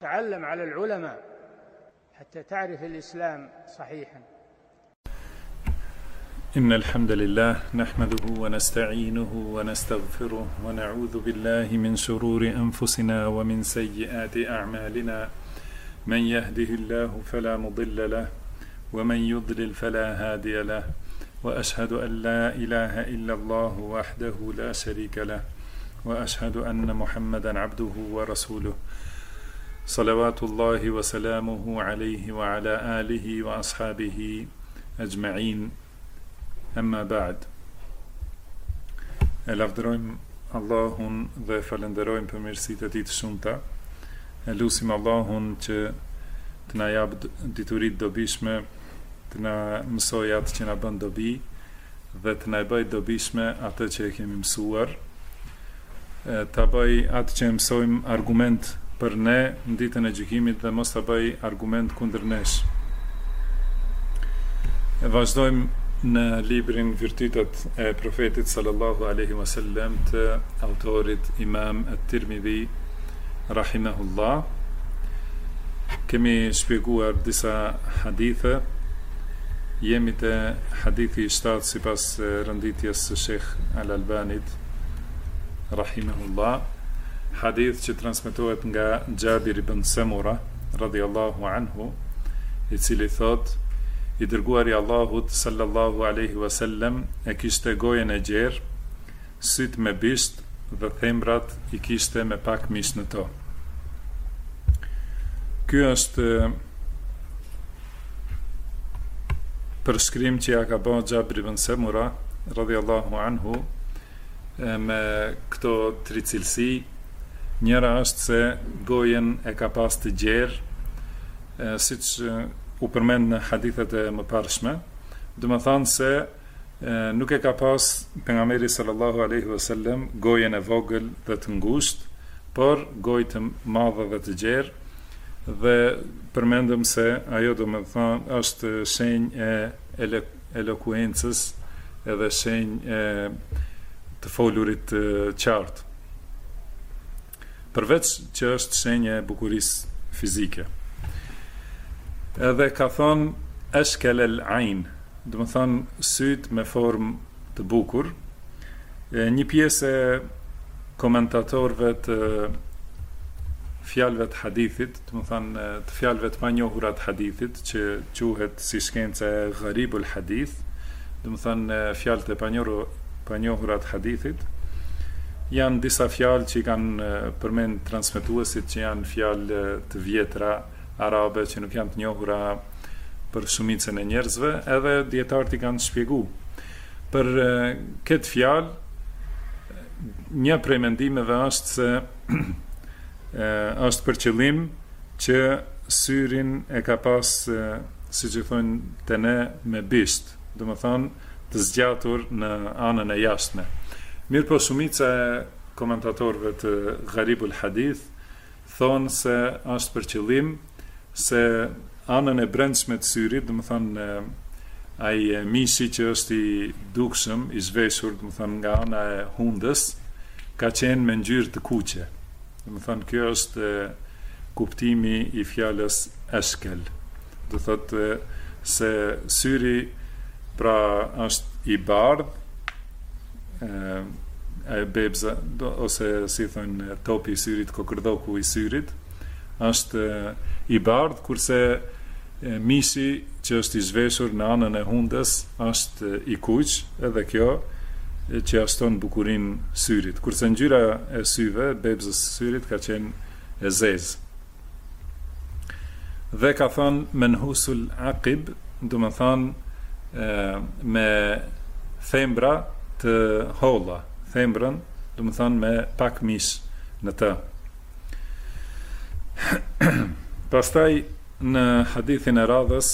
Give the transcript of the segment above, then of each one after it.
تعلم على العلماء حتى تعرف الإسلام صحيحا. إن الحمد لله نحمده ونستعينه ونستغفره ونعوذ بالله من شرور أنفسنا ومن سيئات أعمالنا من يهده الله فلا مضل له ومن يضلل فلا هادي له وأشهد أن لا إله إلا الله وحده لا شريك له وأشهد أن محمدا عبده ورسوله صلوات الله وسلامه عليه وعلى آله وأصحابه أجمعين. Amma ba'd. E lavdërojmë Allahun dhe falenderojmë për mirësitë e tij të shumta. E lutim Allahun që të na japë dituritë dobishme, të na mësojë atë që na bën dobi dhe të na bëjë dobishme atë që e kemi mësuar. Ta bëj atë që mësojmë argument për ne në ditën e gjykimit dhe mos ta bëj argument kundër nesh. E vazhdojmë në librin Virtytet e Profetit sallallahu alaihi wasallam të autorit Imam at-Tirmidhi rahimahullah. Kemi shpjeguar disa hadithe. Jemi te hadithi 7 sipas renditjes së Sheikh Al-Albanit rahimahullah. Hadith që transmetohet nga Jabir ibn Samura radhiyallahu anhu, i cili thotë: I dërguari Allahut sallallahu alaihi wasallam e kishte gojen e gjerë, syt me bisht dhe thembrat i kishte me pak mish në to. Ky është përshkrim që ja ka bërë Jabir ibn Samura radhiyallahu anhu me këto tri cilësi. Njëra është se gojen e ka pas të gjerë, siç u përmend në hadithet e mëparshme, do të thonë se nuk e ka pas pejgamberi sallallahu alaihi wasallam gojen e vogël dhe të ngushtë, por gojë të madhe dhe të gjerë, dhe përmendëm se ajo do të thonë është shenjë e elokuencës edhe shenjë e të folurit të qartë, përveç që është shenjë e bukurisë fizike. Edhe ka thonë eshkel el ain, do të thonë syt me formë të bukur. Një pjesë e komentatorëve të fjalëve të hadithit, do të thonë të fjalëve të panjohura të hadithit, që quhet si shkenca e gharibul hadith, do të thonë fjalët e panjohura të hadithit, janë disa fjalë që i kanë përmend transmetuesit që janë fjalë të vjetra arabe që nuk janë të njohura për shumicën e njerëzve, edhe dietarët i kanë shpjeguar. Për këtë fjalë, një prej mendimeve është se është për qëllim që syrin e ka pas, siç i thonë te ne, me bisht, do të thonë të zgjatur në anën e jashtme. Mirë po shumica e komentatorëve të Gharibul Hadith thonë se është për qëllim se anën e brendshme të syrit, do të thonë ai mishi që është i dukshëm, i zhveshur, do të thonë nga ana e hundës, ka qenë me ngjyrë të kuqe. Do të thonë kjo është kuptimi i fjalës eshkel. Do thotë se syri pra është i bardhë, e bebza, ose si thonë topi i syrit, kokërdoku i syrit, është i bardhë, kurse mishi që është i zhveshur në anën e hundës është i kuq, edhe kjo që ashton bukurinë syrit, kurse ngjyra e syve, bebzës së syrit, ka qenë e zezë. Dhe ka thonë menhusul aqib, do të thonë me thembra të holla, thembrën, do të thonë me pak mish në të. Pastaj në hadithin e radhës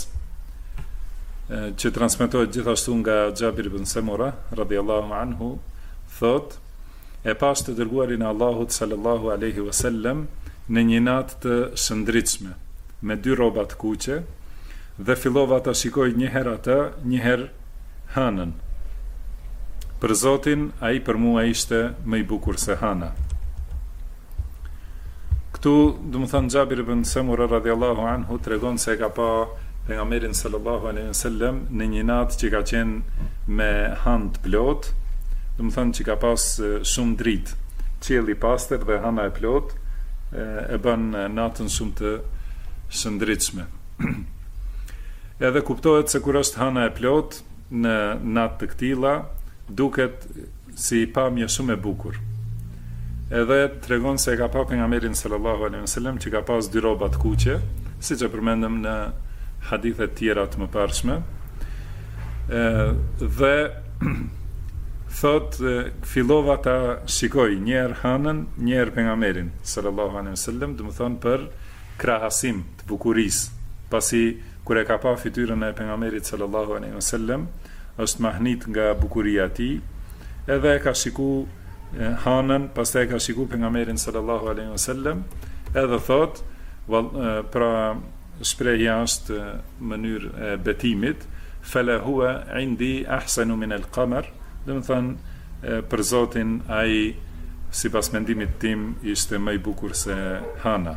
që transmetohet gjithashtu nga Jabir ibn Samura radhiyallahu anhu, thot: e pas të dërguarin e Allahut sallallahu alaihi wasallam në një natë të shëndritshme me 2 rroba të kuqe, dhe fillova ta shikoj një herë atë, një herë hënën. Për Zotin, ai për mua ishte më i bukur se hëna. Këtu, do të thënë Xhabir ibn Samura radhiyallahu anhu tregon se ka pa pejgamberin sallallahu alaihi wasallam në një natë që ka qenë me hënë të plot, do të thënë që ka pas shumë dritë, qielli i pastër dhe hëna e plot e bën natën shumë të shëndritshme. Edhe kuptohet se kur është hëna e plot në natë të këtilla, duket si pamje shumë e bukur. Edhe tregon se ka pa pejgamberin sallallahu alaihi wasallam që ka pas dy rroba të kuqe, siç e përmendëm në hadithe të tjera të mëparshme. Dhe thot fillova ta shikoj njëherë hënën, njëherë pejgamberin sallallahu alaihi wasallam, do të thonë për krahasim të bukurisë, pasi kur e ka pa fytyrën e pejgamberit sallallahu alaihi wasallam, është mahnit nga bukuria e tij, edhe e ka shikuar hanën, pastaj ka shiku pejgamberin sallallahu alaihi wasallam, edhe thot, pra shprehja është mënyrë e betimit, fala huwa indi ahsanu min al-qamar, do të thënë për Zotin ai sipas mendimit tim ishte më i bukur se hana.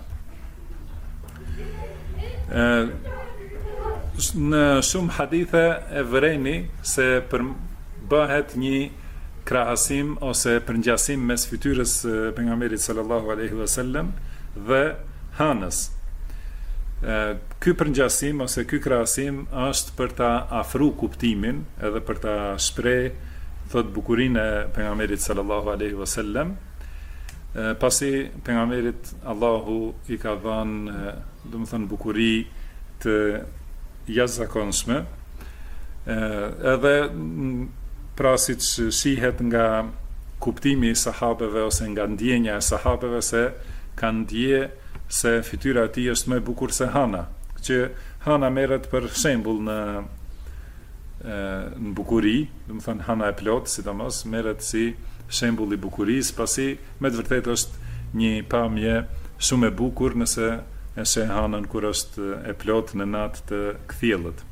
Në shumë hadithe e vërejni se bëhet një krahasim ose përngjasim mes fytyrës pejgamberit sallallahu alaihi wasallam dhe hanës. Ky përngjasim ose ky krahasim është për ta afru kuptimin edhe për ta shpreh thot bukurinë e pejgamberit sallallahu alaihi wasallam, pasi pejgamberit Allahu i ka dhënë domethënë bukuri të jashtëzakonshme, edhe pra si që shihet nga kuptimi i sahabeve ose nga ndjenja e sahabeve se kanë ndje se fytyra e tij është më e bukur se hana, që hana merret për shembull në bukuri, do të thënë hana e plot, sidomos merret si shembull i bukurisë, pasi me të vërtetë është një pamje shumë e bukur nëse e sheh hanën kur është e plot në natë të kthjellët.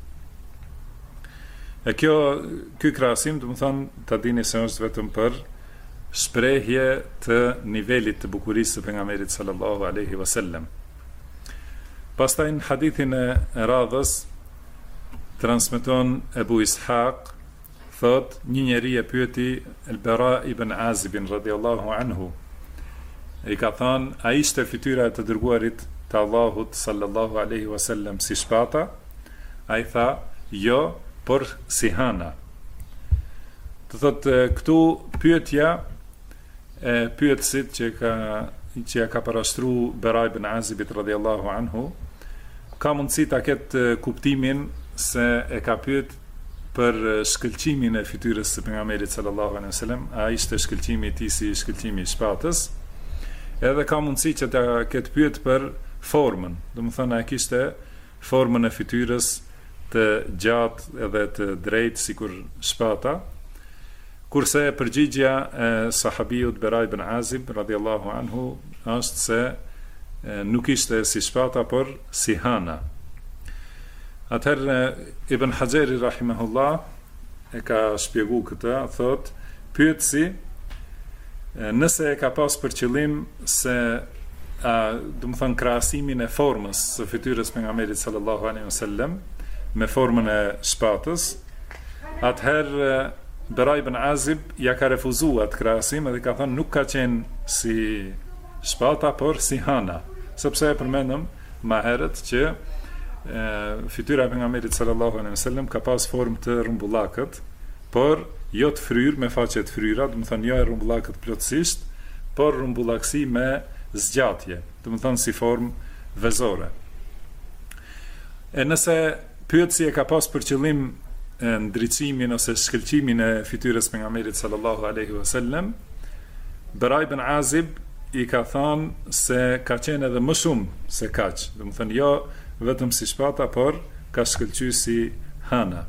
E ky krahasim, do të thonë, ta dini se është vetëm për shprehje të nivelit të bukurisë së pejgamberit sallallahu alaihi wasallam. Pastaj në hadithin e radhës transmeton Ebu Ishaq, thot, një njeri e pyeti El-Bara ibn Azib radhiyallahu anhu. I ka thënë, a ishte fytyra e të dërguarit të Allahut sallallahu alaihi wasallam si shpata? Ai tha, jo, por si hana. Të thot, këtu pyetja e pyetësit që ka parashtru Bara ibn Azibit radhiyallahu anhu, ka mundësi ta ketë kuptimin se e ka pyet për shkëlqimin e fytyrës së pejgamberit sallallahu alaihi wasallam, a ishte shkëlqimi i tij si shkëlqimi i shpatës, edhe ka mundësi që ta ketë pyet për formën, do të thënë a kishte formën e fytyrës të gjatë edhe të drejtë sikur shpata, kurse përgjigjja e sahabiut Bara ibn Azib radhiyallahu anhu është se nuk ishte si shpata por si hana. Atëherë Ibn Hajeri rahimahullah e ka shpjegu këtë, thot, pyetësi nëse e ka pas për qëllim se do të thënë krahasimin e formës së fytyrës pejgamberit sallallahu alaihi wasallam me formën e shpatës, atëherë Bara ibn Azib ja ka refuzuar atë krahasim dhe ka thënë nuk ka qenë si shpata por si hana, sepse e përmendëm më herët që fytyra e pejgamberit sallallahu alaihi wasallam ka pas formë të rrumbullakët, por jo të fryrë me faqe të fryra, do të thënë jo e rrumbullakët plotësisht, por rrumbullakësi me zgjatje, do të thënë si formë vezore. E nëse pyetësi e ka pas për qëllim ndriçimin ose shkëlqimin e fytyrës pejgamberit sallallahu alaihi wasallam, Bara ibn Azib i ka thënë se ka qenë edhe më shumë se kaq, do të thënë jo vetëm si shpata, por ka shkëlqyer si hana.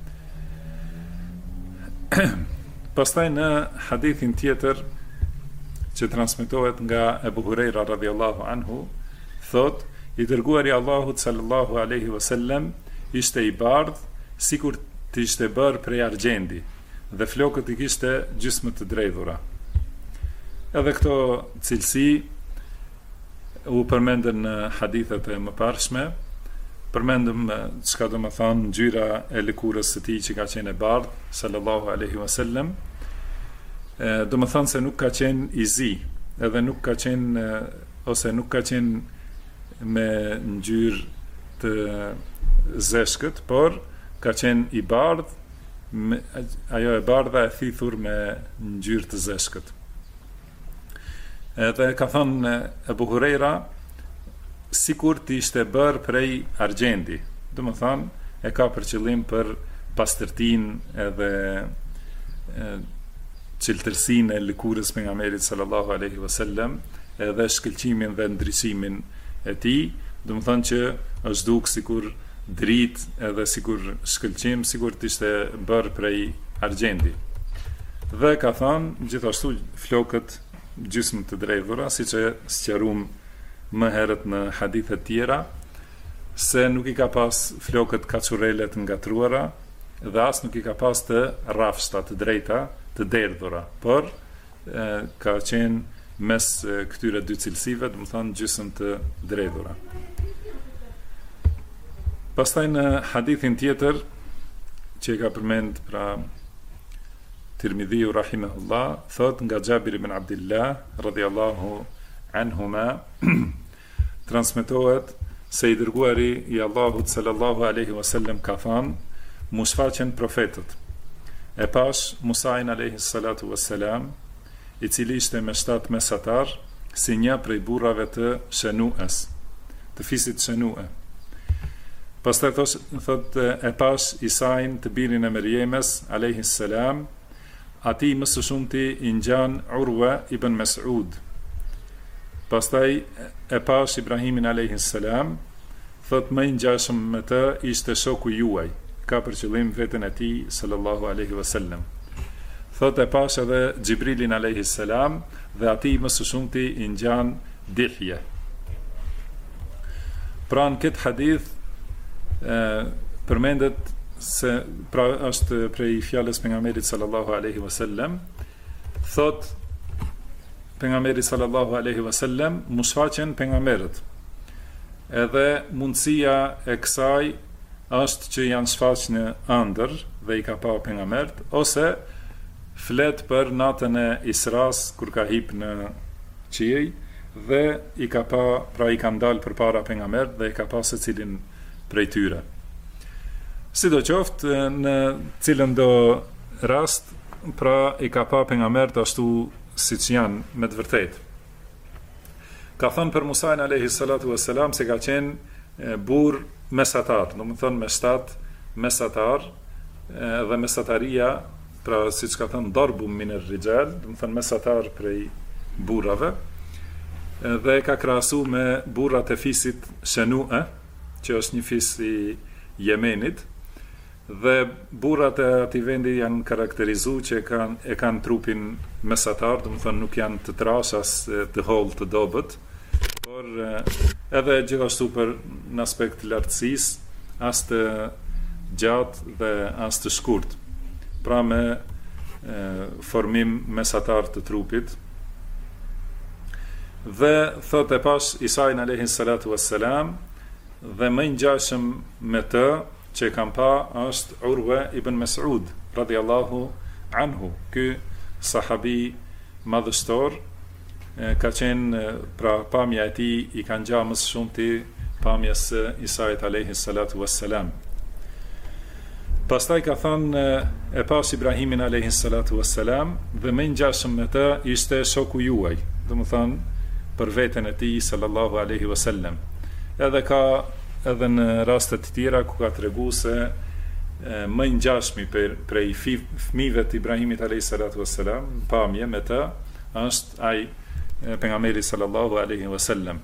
Pastaj në hadithin tjetër që transmetohet nga Ebu Hurajra radhiyallahu anhu, thot, i dërguari Allahut sallallahu alaihi wasallam ishte i bardh sikur të ishte bërë prej argjendi dhe flokët i kishte gjysmë të drejdhura. Edhe këto cilësi u përmendën në hadithet e mëparshme, përmendëm çka do të thonë ngjyra e lëkurës së tij që ka qenë e bardhë, sallallahu alaihi wasallam. Do të thonë se nuk ka qenë i zi, edhe nuk ka qenë ose nuk ka qenë me ngjyrë të zeshkët, por ka qenë i bardhë, ajo e bardha e thithur me ngjyrë të zeshkët. Edhe ka thënë Ebu Hurajra, sikur të ishte bërë prej argjendi, do të thonë e ka për qëllim për pastërtinë edhe ciltërsinë e lëkurës pejgamberit sallallahu alaihi wasallam, edhe shkëlqimin dhe ndriçimin e tij, do të thonë që është duk sikur dritë edhe sikur shkëlqim, sikur të ishte bërë prej argjendi. Dhe ka thënë gjithashtu flokët gjysmë të drejtura, siç e sqaruam më herët në hadithe tjera, se nuk i ka pas flokët kaçurelet ngatruara dhe as nuk i ka pas të rrafshta të drejta, të derdhura, por ka qenë mes këtyre dy cilësive, do të thonë gjysmë të drejtura. Pastaj në hadithin tjetër që e ka përmend pra Tirmidhiu rahimahullah, thot nga Xhabir ibn Abdullah radhiyallahu anhuma, transmetohet se i dërguari i Allahut sallallahu alaihi wasallam ka thënë: "Mu shfaqen profetët. E pash Musain alaihi salatu wassalam, i cili ishte me 7 mesatar, si një prej burrave të Shenues, të fisit Shenue. Pastaj thot e pash Isain të birin e Merjemes alaihi salam, ati më së shumti i ngjan Urwa ibn Mas'ud. Pastaj e pash Ibrahimin alayhi salam, thot më i ngjashëm me të ishte shoku juaj, ka për qëllim veten e tij sallallahu alaihi wasallam. Thot e pash edhe Xhibrilin alayhi salam dhe ati më së shumti i ngjan Dihje." Pra në këtë hadith përmendet se pra është prej fjalës pejgamberit sallallahu alaihi wasallam, thot pejgamberi sallallahu alaihi wasallam, mu shfaqen pejgamberët. Edhe mundësia e kësaj është që janë shfaqë në ëndër dhe i ka pa pejgamberët, ose flet për natën e Isras kur ka hip në qiej dhe i ka pa, pra i ka ndalë përpara pejgamberët dhe i ka pa secilin prej tyre. Sidoqoftë në cilën do rast, pra i ka pa pejgamberët ashtu siç janë me të vërtetë. Ka thënë për Musain alayhi salatu wassalam se ka qenë burr mesatar, do të thonë me 7 mesatar, dhe mesataria, pra siç ka thënë darbum min ar-rijal, do të thonë mesatar prej burrave, dhe ka krahasu me burrat e fisit Shenue, që është një fis i Jemenit, dhe burrat e atij vendi janë karakterizuar që e kanë trupin mesatar, do të thonë nuk janë të trash as të holl të dobët, por edhe gjithashtu për në aspekt të lartësisë, as të gjatë dhe as të shkurt. Pra me formim mesatar të trupit. Dhe thot e pash Isain alayhi salatu wassalam, dhe më i ngjashëm me të që kam pa është Urwa ibn Mas'ud radhiyallahu anhu. Ky sahabi madhështor ka qenë, pra pamja e tij i ka ngjashëm më shumë ti pamjes së Isait alayhi salatu wassalam. Pastaj ka thënë e pash Ibrahimin alayhi salatu wassalam, dhe më i ngjashëm me të ishte shoku juaj, do të thonë për veten e tij sallallahu alaihi wasallam. Edhe në rastet të tjera ku ka tregu se më i ngjashmi prej fëmijëve të Ibrahimit alayhis salatu wassalam, pamje me të është ai pejgamberi sallallahu alaihi wasallam.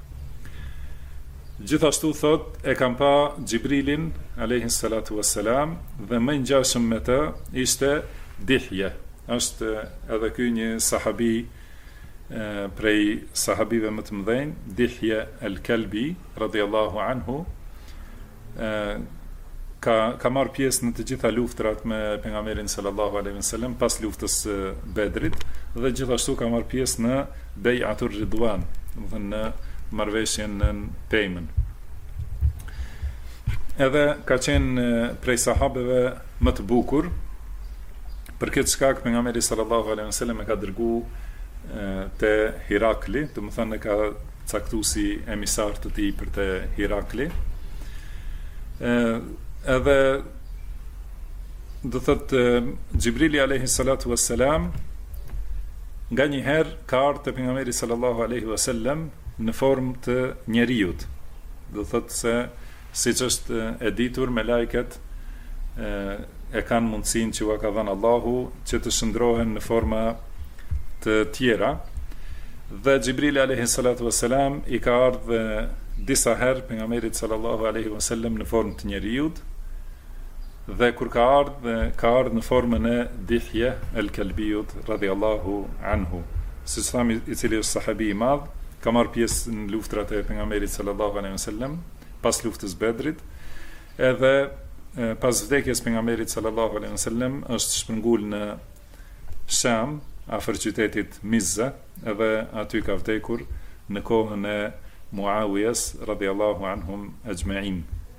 Gjithashtu thot e kam pa Xhibrilin alayhis salatu wassalam, dhe më i ngjashëm me të ishte Dihje. Është edhe ky një sahabi prej sahabive më të mëdhenj, Dihje el-Kalbi radhiyallahu anhu, ka marrë pjesë në të gjitha luftrat me pejgamberin sallallahu alaihi wasallam pas luftës Bedrit, dhe gjithashtu ka marrë pjesë në Bej'atur Ridwan, do të thënë në marrëveshjen në pejmën. Edhe ka qenë prej sahabeve më të bukur. Për këtë shkak pejgamberi sallallahu alaihi wasallam e ka dërgu te Hirakli, do të thonë ka caktuar si emisar të tij për te Hirakli. Edhe do thotë Xhibrili alayhi salatu wassalam nga një herë ka ardhur te pejgamberi sallallahu alaihi wasallam në formë të njeriut. Do thotë se siç është e ditur, me lajket e kanë mundësinë që ua ka dhënë Allahu që të shndrohen në forma të tjera. Dhe Xhibrili alayhi salatu wassalam i ka ardhur disa herë pejgamberit sallallahu alaihi wasallam në formë të njeriut. Dhe kur ka ardhur në formën e Dihje el-Kalbiut radhiyallahu anhu, siç thami, i cili është sahabi i madh, ka marrë pjesë në luftrat e pejgamberit sallallahu alaihi wasallam pas luftës Bedrit, edhe pas vdekjes pejgamberit sallallahu alaihi wasallam është shpërngul në Sham, afër qytetit Mizza, edhe aty ka vdekur në kohën e Muawiyes radhiyallahu anhum ajma'in.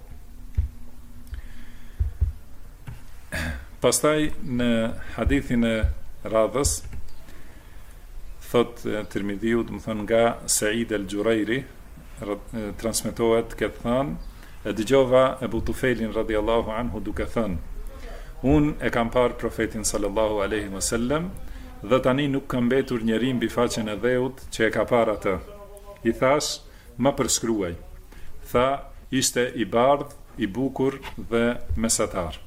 Pastaj në hadithin e radhës thot Tirmidhiu, do të thonë nga Said el-Jurayri, transmetohet këtë thënë, e dëgjova Ebu Tufelin radhiyallahu anhu duke thënë: unë e kam parë profetin sallallahu alaihi wasallam dhe tani nuk ka mbetur njeri mbi faqen e dheut që e ka parë atë. I thash, ma përshkruaj. Tha, ishte i bardh, i bukur dhe mesatar.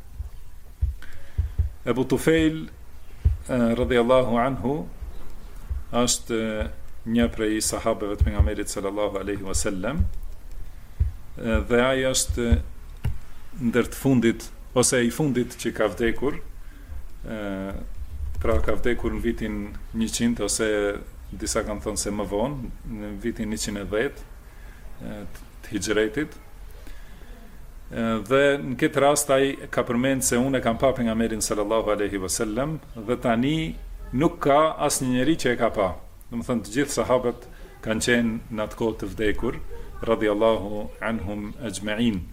Ebu Tufel radhiyallahu anhu është një prej sahabeve të pejgamberit sallallahu alaihi wasallam, dhe ai është ndër të fundit ose i fundit që ka vdekur, pra ka vdekur në vitin 100 ose disa kanë thënë se më vonë, në vitin 110 të Hijretit. Dhe në këtë rast ai ka përmend se unë e kam pa pejgamberin sallallahu alaihi wasallam dhe tani nuk ka asnjë njeri që e ka pa. Do të thënë të gjithë sahabët kanë qenë në atë kohë të vdekur radhiyallahu anhum ajma'in.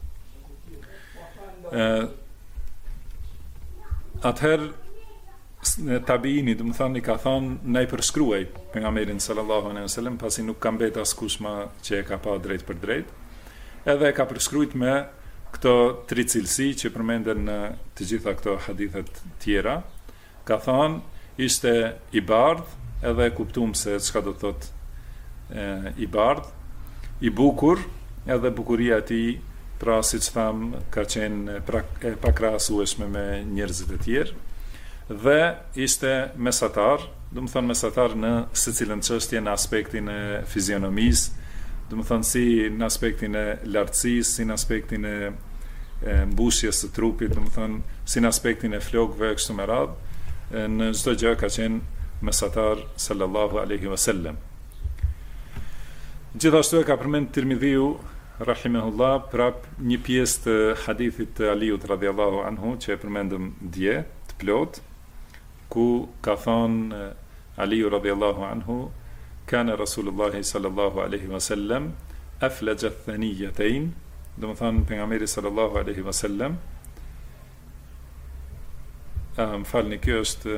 Atëherë tabiini, do të thënë, i ka thonë na i përshkruaj pejgamberin sallallahu alaihi wasallam, pasi nuk ka mbet askush më që e ka pa drejt për drejt. Edhe ka përshkruajt me këto tri cilësi që përmenden në të gjitha këto hadithet tjera. Ka thonë ishte i bardh, edhe kuptuam se çka do të thotë i bardh, i bukur, edhe bukuria e tij, pra siç tham, ka qenë e pakrahasueshme me njerëzit e tjerë, dhe ishte mesatar, do të thonë mesatar në secilën çështje, në aspektin e fizionomisë, do të thonë si në aspektin e lartësisë, si në aspektin e mbushjes së trupit, do të thonë si në aspektin e flokëve kështu me radhë, në çdo gjë ka qenë mesatar sallallahu alaihi wasallam. Gjithashtu e ka përmend Tirmidhiu rahimahullah prap një pjesë të hadithit të Aliut radhiyallahu anhu që e përmendëm dje të plot, ku ka thonë Aliu radhiyallahu anhu: kana Rasulullah sallallahu alaihi wasallam aflaja thaniyatayn, do të thonë pejgamberi sallallahu alaihi wasallam, më falni, kjo është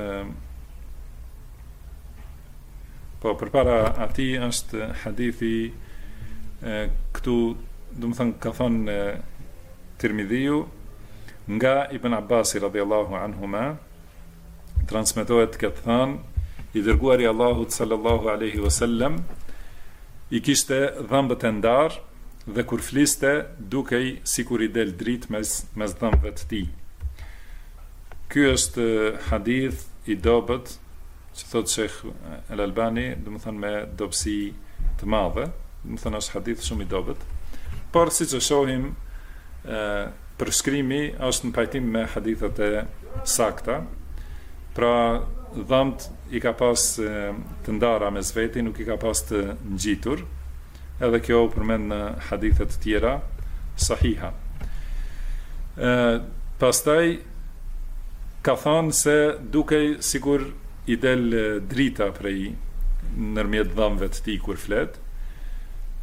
po përpara atij është hadithi këtu, do të thonë ka thonë Tirmidhiu nga Ibn Abbas radhiyallahu anhuma, transmetohet këtë thënë: i dërguari Allahut sallallahu alaihi wasallam i kishte dhëmbët e ndarë dhe kur fliste dukej sikur i del dritë mes dhëmbëve të tij. Ky është hadith i dobët, që thot Sheikh Al-Albani, do të thonë me dobësi të madhe, do të thonë është hadith shumë i dobët, por siç e shohim, përshkrimi është në pajtim me hadithet e sakta, pra dhëmbët i ka pas të ndara mes veti, nuk i ka pas të ngjitur, edhe kjo përmend në hadithet të tjera sahiha. Pastaj ka thënë se dukej sikur i del drita prej nërmjet dhëmbëve të tij kur flet,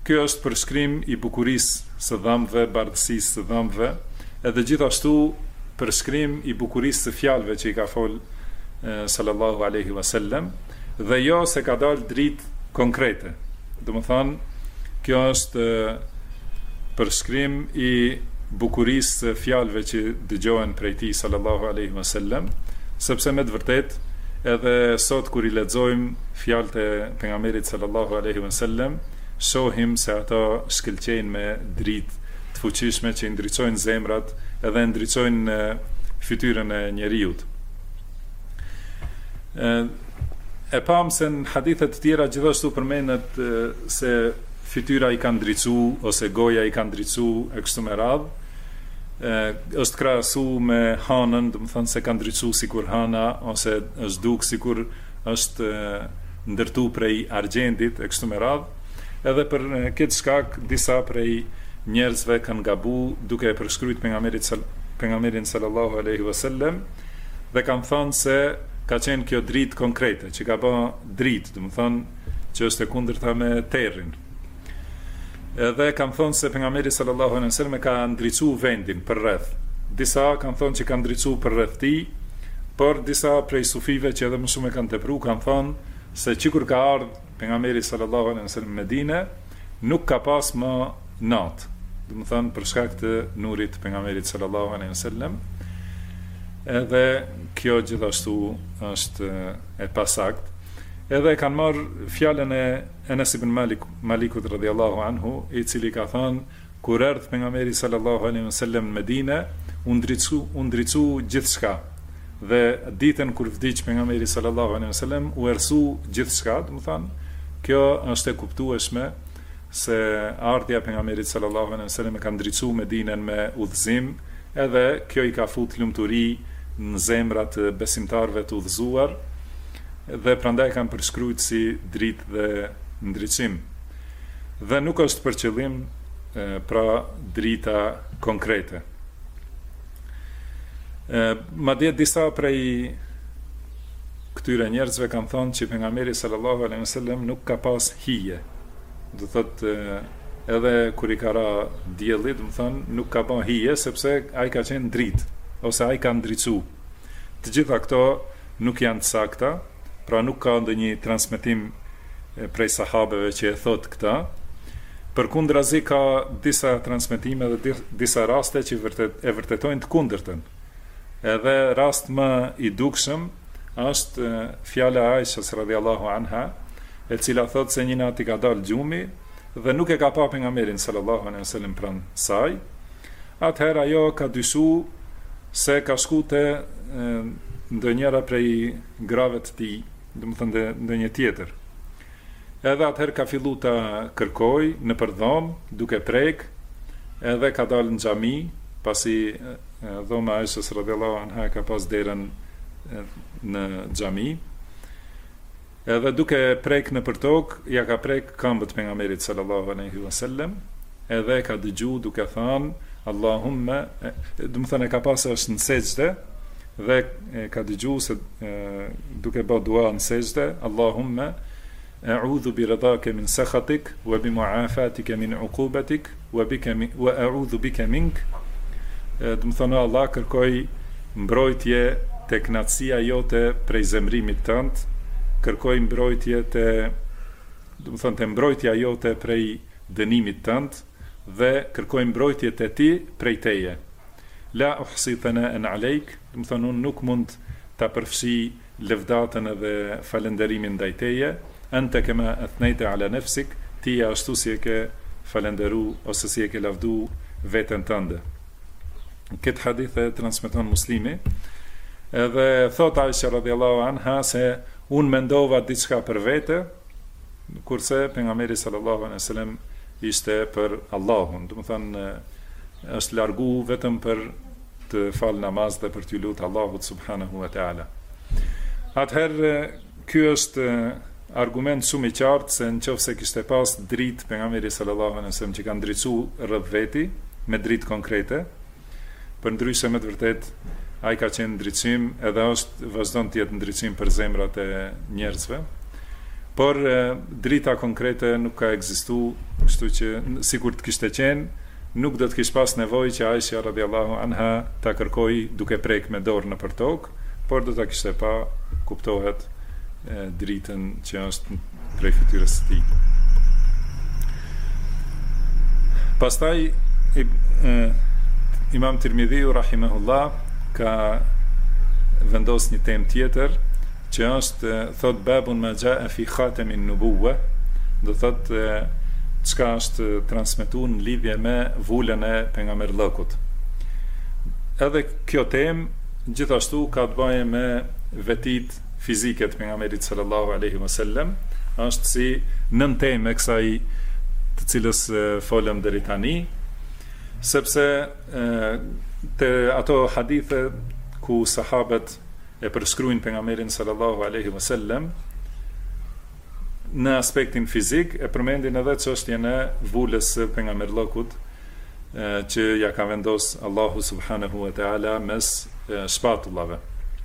Kjo është përshkrim i bukurisë së dhëmbëve, bardhësisë së dhëmbëve, edhe gjithashtu përshkrim i bukurisë së fjalëve që i ka fol sallallahu alaihi wasallam, dhe jo se ka dalë dritë konkrete. Domethënë, kjo është përshkrim i bukurisë së fjalëve që dëgjohen prej tij sallallahu alaihi wasallam, sepse me të vërtetë edhe sot kur i lexojmë fjalët e pejgamberit sallallahu alaihi wasallam, shohim se ato shkëlqejnë me dritë të fuqishme që i ndriçojnë zemrat edhe ndriçojnë fytyrën e njeriut. E pam se në hadithet të tjera gjithashtu përmendet se fytyra i ka ndriçu ose goja i ka ndriçu e kështu me radhë. Është krahasu me hanën, do të thonë se ka ndriçu sikur hana ose është duk sikur është ndërtu prej argjendit e kështu me radhë. Edhe për këtë shkak disa prej njerëzve kanë gabu duke e përshkruajtur pejgamberin sallallahu alaihi wasallam dhe kanë thënë se ka qenë kjo dritë konkrete, që ka bë dritë, do të thonë që është e kundërta me terrin. Edhe kanë thonë se pejgamberi sallallahu alaihi wasallam ka ndriçuar vendin për rreth. Disa kanë thonë që ka ndriçuar për rreth tij, por disa prej sufive që edhe më shumë e kanë tepruar kanë thonë se kur ka ardhur pejgamberi sallallahu alaihi wasallam në Medinë, nuk ka pas më natë. Do të thonë për shkak të nurit të pejgamberit sallallahu alaihi wasallam. Edhe kjo gjithashtu është e pasakt. Edhe kanë marrë fjalën e Enes ibn Malikut radhiyallahu anhu, i cili ka thënë kur erdhi pejgamberi sallallahu alaihi wasallam në Medinë, u ndriçu gjithçka. Dhe ditën kur vdiq pejgamberi sallallahu alaihi wasallam, u errësu gjithçka, do të thonë, kjo është e kuptueshme se ardhja e pejgamberit sallallahu alaihi wasallam ka ndriçuar Medinën me udhëzim, edhe kjo i ka fut lumturi në zemrat e besimtarëve të udhëzuar, dhe prandaj kanë përshkruajtur si dritë dhe ndriçim. Dhe nuk është për qëllim pra drita konkrete. Madje disa prej këtyre njerëzve kanë thonë që pejgamberi sallallahu alaihi wasallam nuk ka pas hije. Do thotë edhe kur i ka ra dielli, do të thonë nuk ka bën hije sepse ai ka qenë dritë ose ai ka ndriçu. Të gjitha këto nuk janë të sakta, pra nuk ka ndonjë transmetim prej sahabeve që e thot këta. Përkundrazi ka disa transmetime dhe disa raste që e vërtetojnë të kundërtën. Edhe rast më i dukshëm është fjala e Aishës radhiyallahu anha, e cila thot se një natë i ka dalë gjumi dhe nuk e ka pa pejgamberin sallallahu alaihi wasallam pranë saj. Atëherë ajo ka dyshuar se ka shku te ndonjëra prej grave të tij, domethënë ndonjë tjetër. Edhe atëherë ka fillu ta kërkoj në përdhom, duke prek, edhe ka dalë në xhami, pasi dhoma e Aishës radhiyallahu anha ka pas derën në xhami. Edhe duke prek në për tokë, ja ka prek këmbët pejgamberit sallallahu alaihi wasallam, edhe ka dëgju duke thënë Allahumma, do të thënë ka pasur është në sejdë dhe ka dëgju se duke bë dua në sejdë, Allahumma a'udhu bi ridaka min sakhatik wa bi mu'afatika min 'uqubatik wa a'udhu bika mink. Do të thënë Allah, kërkoj mbrojtje te kënaqësia jote prej zemrimit tënd, kërkoj mbrojtje te, do të thënë te mbrojtja jote prej dënimit tënd, dhe kërkoj mbrojtje te ti prej teje. La uhsi thana'an alejk, do të thonë unë nuk mund ta përfshi lëvdatën edhe falënderimin ndaj teje, anta kama athnayta ala nafsik, ti ashtu si e ke falënderu ose si e ke lavdu veten tënde. Këtë hadith e transmeton Muslimi, edhe thot Aisha radhiyallahu anha se unë mendova diçka për vete, kurse pejgamberi sallallahu alaihi wasallam ishte për Allahun, do të thonë është largu vetëm për të falë namaz dhe për t'ju lutë Allahut subhanahu wa ta'ala. Atëherë, ky është argument shumë i qartë se nëse kishte pas dritë pejgamberi sallallahu alaihi wasallam që ka ndriçu rreth veti me dritë konkrete, përndryshe me të vërtet ai ka qenë ndriçim edhe vazhdon të jetë ndriçim për zemrat e njerëzve. por drita konkrete nuk ka ekzistuar, kështu që sikur të kishte qenë, nuk do të kish pas nevojë që Aisha radhiyallahu anha ta kërkoi duke prek me dorë nëpër tokë, por do ta kishte pa, kuptohet, dritën që është prej fytyrës së tij. Pastaj Imam Tirmidhiu rahimahullah ka vendos një temë tjetër që është thot babun ma jaa fi khatamin nubuwa, do thot çka është transmetuar në lidhje me vulën e pejgamberllëkut. Edhe kjo temë gjithashtu ka të bëjë me vetit fizike të pejgamberit sallallahu alaihi wasallam, është si nën temë e kësaj të cilës folëm deri tani, sepse te ato hadithe ku sahabët e përshkruajnë pejgamberin sallallahu alaihi wasallam në aspektin fizik, e përmendin edhe çështjen e vulës së pejgamberllëkut që ja ka vendos Allahu subhanahu wa taala mes shpatullave.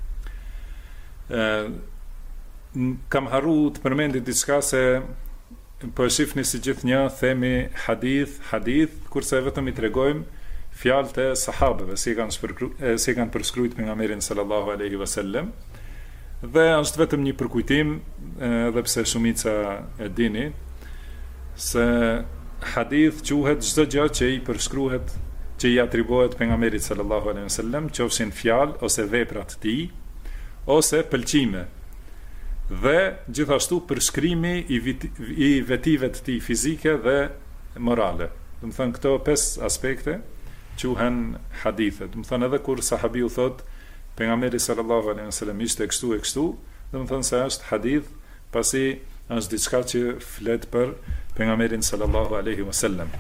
Kam harru të përmendit diçka se po e shifni si gjithnjë themi hadith, kurse vetëm i tregojmë fjalët e sahabëve, si kanë përshkruajtur pejgamberin sallallahu alaihi wasallam, dhe është vetëm një përkujtim, edhe pse shumica e dini, se hadith quhet çdo gjë që i përshkruhet, që i atribuohet pejgamberit sallallahu alaihi wasallam, qofshin fjalë ose vepra të tij, ose pëlqime, dhe gjithashtu përshkrimi i vetive të tij fizike dhe morale. Do të thënë këto 5 aspekte quhen hadithe. Do të thënë edhe kur sahabiu thot pejgamberi sallallahu alaihi wasallam ishte kështu e kështu, do të thënë se është hadith, pasi është diçka që flet për pejgamberin sallallahu alaihi wasallam.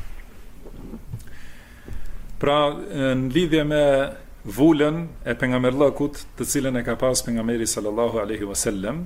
Pra, në lidhje me vulën e pejgamberllëkut, të cilën e ka pas pejgamberi sallallahu alaihi wasallam,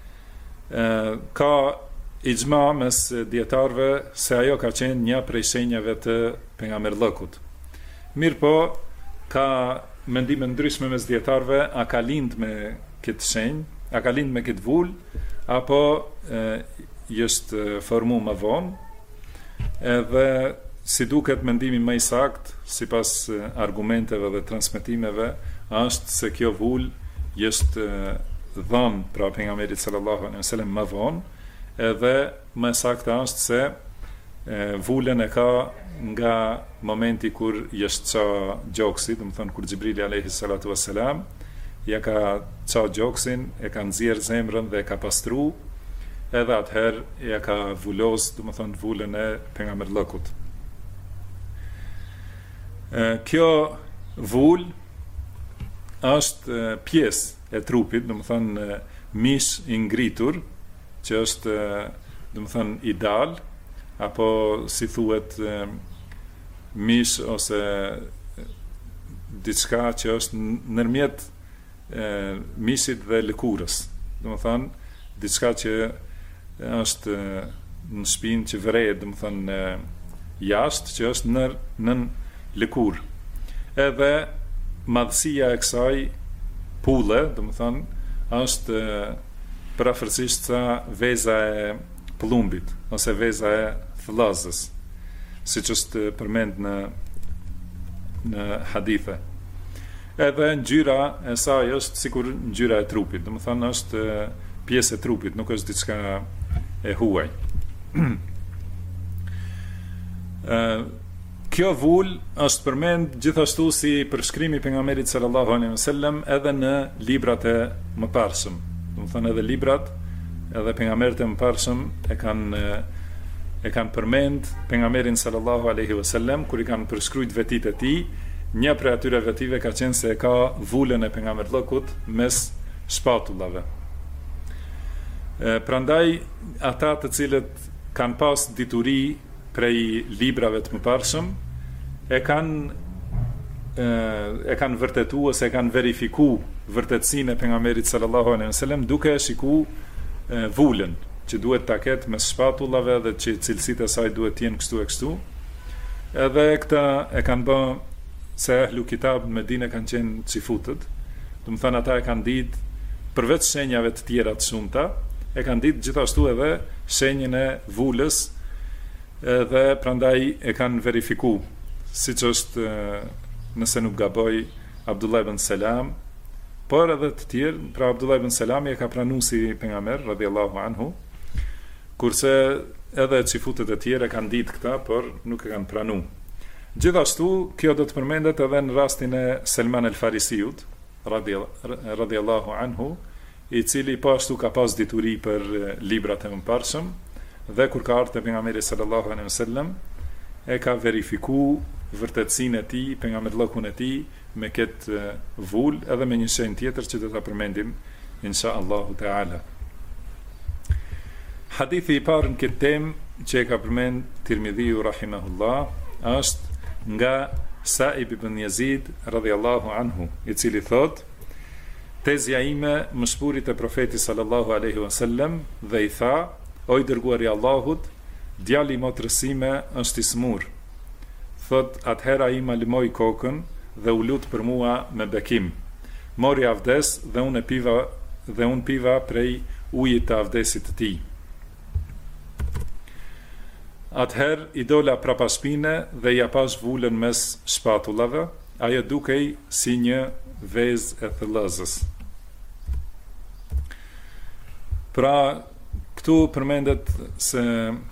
ka ixhma mes dietarëve se ajo ka qenë një prej shenjave të pejgamberllëkut. Mirë po, ka mendime ndryshme mes dietarëve, a ka lind me këtë shenjë, a ka lind me këtë vulë, apo është formu më vonë, edhe si duket mendimi më i saktë, sipas argumenteve dhe transmetimeve, është se kjo vulë është dhënë pra pejgamberit sallallahu alaihi wasallam më vonë, edhe më saktë është se vulën e ka nga momenti kur është ça gjoksi, do të thonë kur Xhibrili alayhi salatu wassalam ja ka ça gjoksin, e ka nxjerr zemrën dhe e ka pastru, edhe atëherë ja ka vulos, do të thonë vulën e pejgamberllëkut. Kjo vulë është pjesë e trupit, do të thonë mish i ngritur, që është, do të thonë, ideal, apo si thuhet mish ose diçka që është ndërmjet mishit dhe lëkurës. Do të thonë diçka që është në shpinë që vret, do të thonë jashtë, që është nën lëkurë. Edhe madhësia e kësaj pulle, do të thonë, është përafërsisht sa veza e plumbit ose veza e thellazës, siç është përmend në hadithe. Edhe ngjyra e saj është sikur ngjyra e trupit, do të thonë është pjesë e trupit, nuk është diçka e huaj. Kjo vulë është përmend gjithashtu si përshkrimi pejgamberit sallallahu alaihi wasallam edhe në librat e mëparshëm. Do të thonë edhe librat, edhe pejgamberët e mëparshëm e kanë përmend pejgamberin sallallahu alaihi wasallam kur i kanë përshkruajt vetitë e tij. Një prej atyre vetive ka qenë se ka vulën e pejgamberllëkut mes shpatullave. Prandaj ata të cilët kanë pas dituri prej librave të mëparshëm e kanë vërtetuar ose e kanë verifikuar vërtetësinë e pejgamberit sallallahu alaihi wasallam duke shikuar vulën që duhet ta ketë mes shpatullave dhe që cilësitë e saj duhet të jenë kështu e kështu. Edhe këta e kanë bërë se ehlu kitab në Medinë kanë qenë xifutët. Do të thonë ata e kanë ditë përveç shenjave të tjera të shumta, e kanë ditë gjithashtu edhe shenjën e vulës dhe prandaj e kanë verifiku, siç është nëse nuk gaboj Abdullah ibn Selam, por edhe të tjerë, pra Abdullah ibn Selami e ka pranuar si pejgamber radhiyallahu anhu, kurse edhe qifutet e tjera kanë ditë këta, por nuk e kanë pranuar. Gjithashtu, kjo do të përmendet edhe në rastin e Selman el-Farisiut radhiyallahu anhu, i cili po ashtu ka pas dituri për librat e mëparshëm, dhe kur ka ardhur te pejgamberi sallallahu alaihi wasallam, e ka verifiku vërtetësinë e tij, pejgamberllokun e tij me këtë vul, edhe me një shenjë tjetër që do ta përmendim insha Allahu Teala. Hadithi i parë në këtë temë që e ka përmend Tirmidhiu rahimahullah është nga Sa'ib ibn Yazid radhiyallahu anhu, i cili thot: tezja ime më shpurit e profetit sallallahu alaihi wasallam dhe i tha: o i dërguari i Allahut, djali i motrës sime është i smur. Thot, atëhera i ma limoj kokën dhe u lut për mua me bekim. Mori avdes dhe unë piva prej ujit të avdesit të tij. Atëherë i dola prapa shpine dhe ja pas vulën mes shpatullave, ajo dukej si një vezë e thellëzës. Pra, këtu përmendet se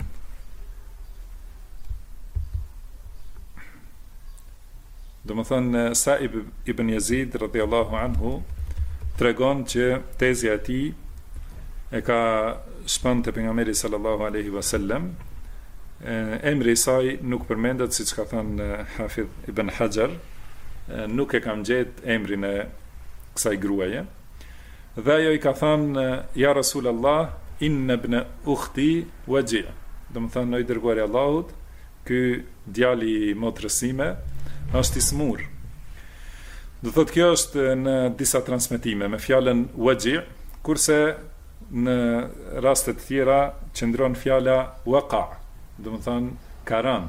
do më thënë Sa'ib ibn Yazid radhiyallahu anhu tregon që tezja e tij e ka shpënë te pejgamberi sallallahu alaihi wasallam. Emri i saj nuk përmendet, siç ka thënë Hafidh ibn Hajar, nuk e kam gjetë emrin e kësaj gruaje. Dhe ajo i ka thënë: ja Rasulullah, inna ibn ukhti waji'. Do më thënë, o i dërguari i Allahut, ky djali i motrës sime është i smur. Do thotë, kjo është në disa transmetime me fjalën waji', kurse në raste të tjera qëndron fjala waqa', do të thënë karan.